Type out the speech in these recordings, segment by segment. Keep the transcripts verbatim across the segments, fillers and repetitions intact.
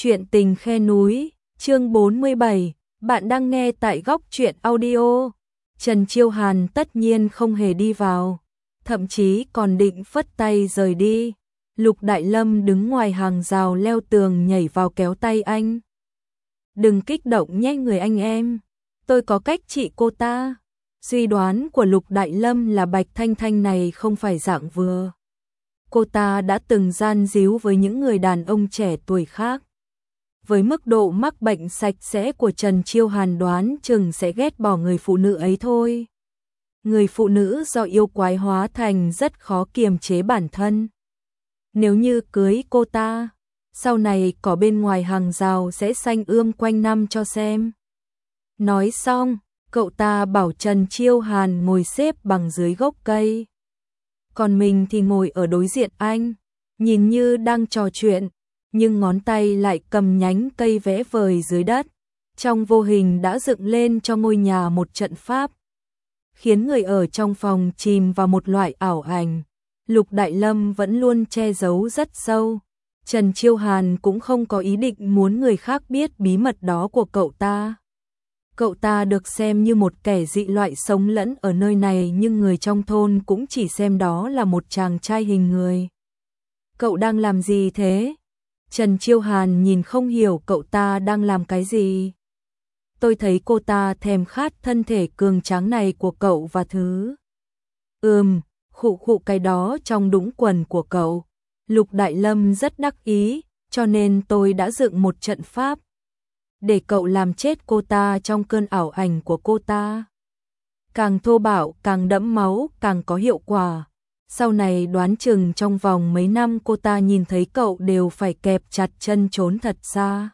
Chuyện tình khe núi, chương bốn mươi bảy, bạn đang nghe tại Góc Truyện Audio. Trần Chiêu Hàn tất nhiên không hề đi vào, thậm chí còn định phất tay rời đi. Lục Đại Lâm đứng ngoài hàng rào leo tường nhảy vào kéo tay anh. Đừng kích động nhé người anh em, tôi có cách trị cô ta. Suy đoán của Lục Đại Lâm là Bạch Thanh Thanh này không phải dạng vừa. Cô ta đã từng gian díu với những người đàn ông trẻ tuổi khác. Với mức độ mắc bệnh sạch sẽ của Trần Chiêu Hàn đoán chừng sẽ ghét bỏ người phụ nữ ấy thôi. Người phụ nữ do yêu quái hóa thành rất khó kiềm chế bản thân. Nếu như cưới cô ta, sau này cỏ bên ngoài hàng rào sẽ xanh ươm quanh năm cho xem. Nói xong, cậu ta bảo Trần Chiêu Hàn ngồi xếp bằng dưới gốc cây. Còn mình thì ngồi ở đối diện anh, nhìn như đang trò chuyện, nhưng ngón tay lại cầm nhánh cây vẽ vời dưới đất, trong vô hình đã dựng lên cho ngôi nhà một trận pháp, khiến người ở trong phòng chìm vào một loại ảo ảnh. Lục Đại Lâm vẫn luôn che giấu rất sâu, Trần Chiêu Hàn cũng không có ý định muốn người khác biết bí mật đó của cậu ta. Cậu ta được xem như một kẻ dị loại sống lẫn ở nơi này, nhưng người trong thôn cũng chỉ xem đó là một chàng trai hình người. Cậu đang làm gì thế? Trần Chiêu Hàn nhìn không hiểu cậu ta đang làm cái gì. Tôi thấy cô ta thèm khát thân thể cường tráng này của cậu và thứ. Ừm, khụ khụ cái đó trong đũng quần của cậu. Lục Đại Lâm rất đắc ý, cho nên tôi đã dựng một trận pháp để cậu làm chết cô ta trong cơn ảo ảnh của cô ta. Càng thô bạo, càng đẫm máu, càng có hiệu quả. Sau này đoán chừng trong vòng mấy năm cô ta nhìn thấy cậu đều phải kẹp chặt chân trốn thật xa.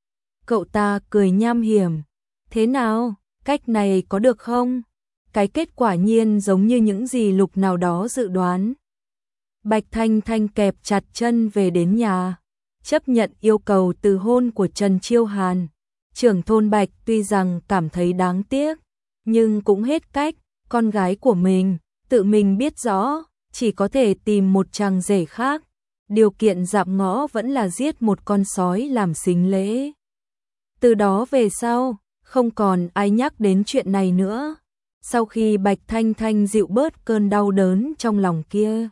Cậu ta cười nham hiểm. Thế nào, cách này có được không? Cái kết quả nhiên giống như những gì Lục nào đó dự đoán. Bạch Thanh Thanh kẹp chặt chân về đến nhà, chấp nhận yêu cầu từ hôn của Trần Chiêu Hàn. Trưởng thôn Bạch tuy rằng cảm thấy đáng tiếc, nhưng cũng hết cách, con gái của mình, tự mình biết rõ, chỉ có thể tìm một chàng rể khác. Điều kiện dạm ngõ vẫn là giết một con sói làm sính lễ. Từ đó về sau, không còn ai nhắc đến chuyện này nữa. Sau khi Bạch Thanh Thanh dịu bớt cơn đau đớn trong lòng kia,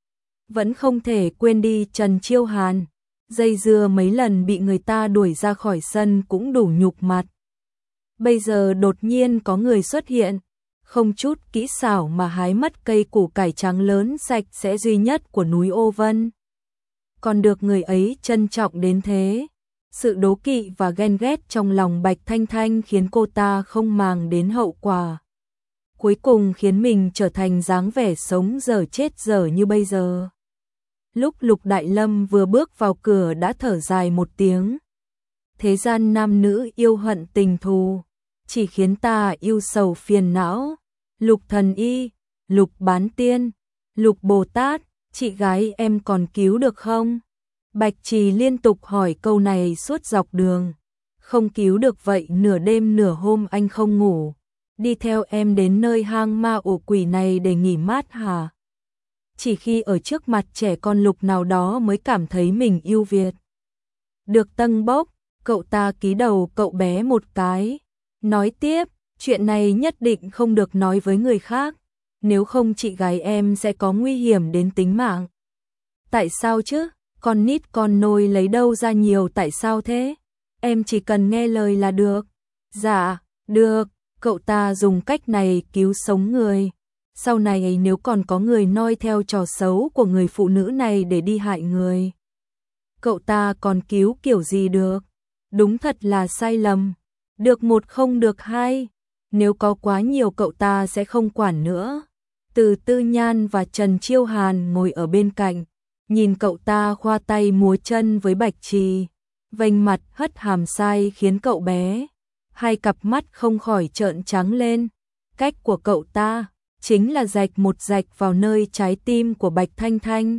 vẫn không thể quên đi Trần Chiêu Hàn. Dây dưa mấy lần bị người ta đuổi ra khỏi sân cũng đủ nhục mặt. Bây giờ đột nhiên có người xuất hiện, không chút kỹ xảo mà hái mất cây củ cải trắng lớn sạch sẽ duy nhất của núi Ô Vân. Còn được người ấy trân trọng đến thế. Sự đố kỵ và ghen ghét trong lòng Bạch Thanh Thanh khiến cô ta không màng đến hậu quả. Cuối cùng khiến mình trở thành dáng vẻ sống dở chết dở như bây giờ. Lúc Lục Đại Lâm vừa bước vào cửa đã thở dài một tiếng. Thế gian nam nữ yêu hận tình thù, chỉ khiến ta yêu sầu phiền não. Lục thần y, Lục bán tiên, Lục Bồ Tát, chị gái em còn cứu được không? Bạch Trì liên tục hỏi câu này suốt dọc đường. Không cứu được vậy nửa đêm nửa hôm anh không ngủ, đi theo em đến nơi hang ma ổ quỷ này để nghỉ mát hả? Chỉ khi ở trước mặt trẻ con Lục nào đó mới cảm thấy mình yêu Việt. Được tâng bốc, cậu ta ký đầu cậu bé một cái. Nói tiếp, chuyện này nhất định không được nói với người khác, nếu không chị gái em sẽ có nguy hiểm đến tính mạng. Tại sao chứ? Con nít con nôi lấy đâu ra nhiều tại sao thế? Em chỉ cần nghe lời là được. Dạ, được, cậu ta dùng cách này cứu sống người. Sau này nếu còn có người noi theo trò xấu của người phụ nữ này để đi hại người, cậu ta còn cứu kiểu gì được? Đúng thật là sai lầm. Được một không được hai. Nếu có quá nhiều cậu ta sẽ không quản nữa. Từ Tư Nhan và Trần Chiêu Hàn ngồi ở bên cạnh, nhìn cậu ta khoa tay múa chân với Bạch Trì, vênh mặt hất hàm sai khiến cậu bé, hai cặp mắt không khỏi trợn trắng lên. Cách của cậu ta chính là rạch một rạch vào nơi trái tim của Bạch Thanh Thanh,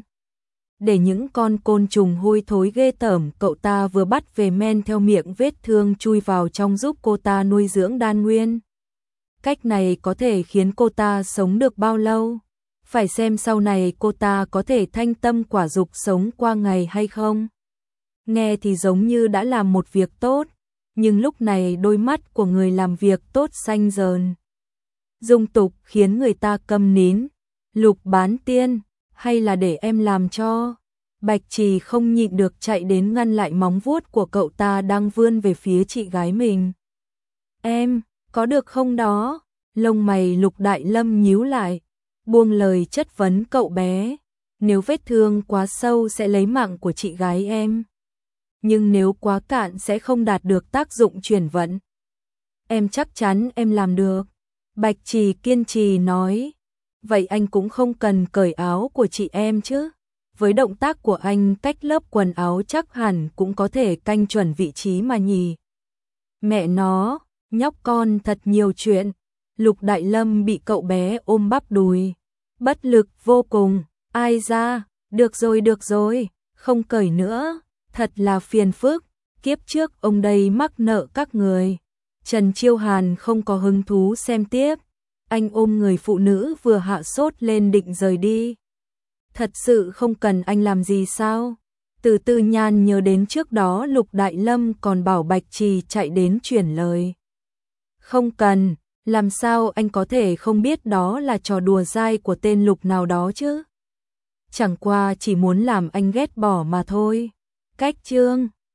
để những con côn trùng hôi thối ghê tởm cậu ta vừa bắt về men theo miệng vết thương chui vào trong giúp cô ta nuôi dưỡng đan nguyên. Cách này có thể khiến cô ta sống được bao lâu? Phải xem sau này cô ta có thể thanh tâm quả dục sống qua ngày hay không. nghe thì giống như đã làm một việc tốt, nhưng lúc này đôi mắt của người làm việc tốt xanh dờn. Dung tục khiến người ta câm nín. Lục Bán Tiên, hay là để em làm cho? Bạch Trì không nhịn được chạy đến ngăn lại móng vuốt của cậu ta đang vươn về phía chị gái mình. Em, có được không đó? Lông mày Lục Đại Lâm nhíu lại, buông lời chất vấn cậu bé. Nếu vết thương quá sâu sẽ lấy mạng của chị gái em. Nhưng nếu quá cạn sẽ không đạt được tác dụng chuyển vận. Em chắc chắn em làm được. Bạch Trì kiên trì nói. Vậy anh cũng không cần cởi áo của chị em chứ. Với động tác của anh cách lớp quần áo chắc hẳn cũng có thể canh chuẩn vị trí mà nhỉ. Mẹ nó, nhóc con thật nhiều chuyện. Lục Đại Lâm bị cậu bé ôm bắp đùi. Bất lực vô cùng. Ai ra, được rồi được rồi, không cởi nữa. Thật là phiền phức. Kiếp trước ông đây mắc nợ các người. Trần Chiêu Hàn không có hứng thú xem tiếp. Anh ôm người phụ nữ vừa hạ sốt lên định rời đi. Thật sự không cần anh làm gì sao? Từ Tư Nhan nhớ đến trước đó Lục Đại Lâm còn bảo Bạch Trì chạy đến chuyển lời. Không cần, làm sao anh có thể không biết đó là trò đùa dai của tên Lục nào đó chứ? Chẳng qua chỉ muốn làm anh ghét bỏ mà thôi. Cách chương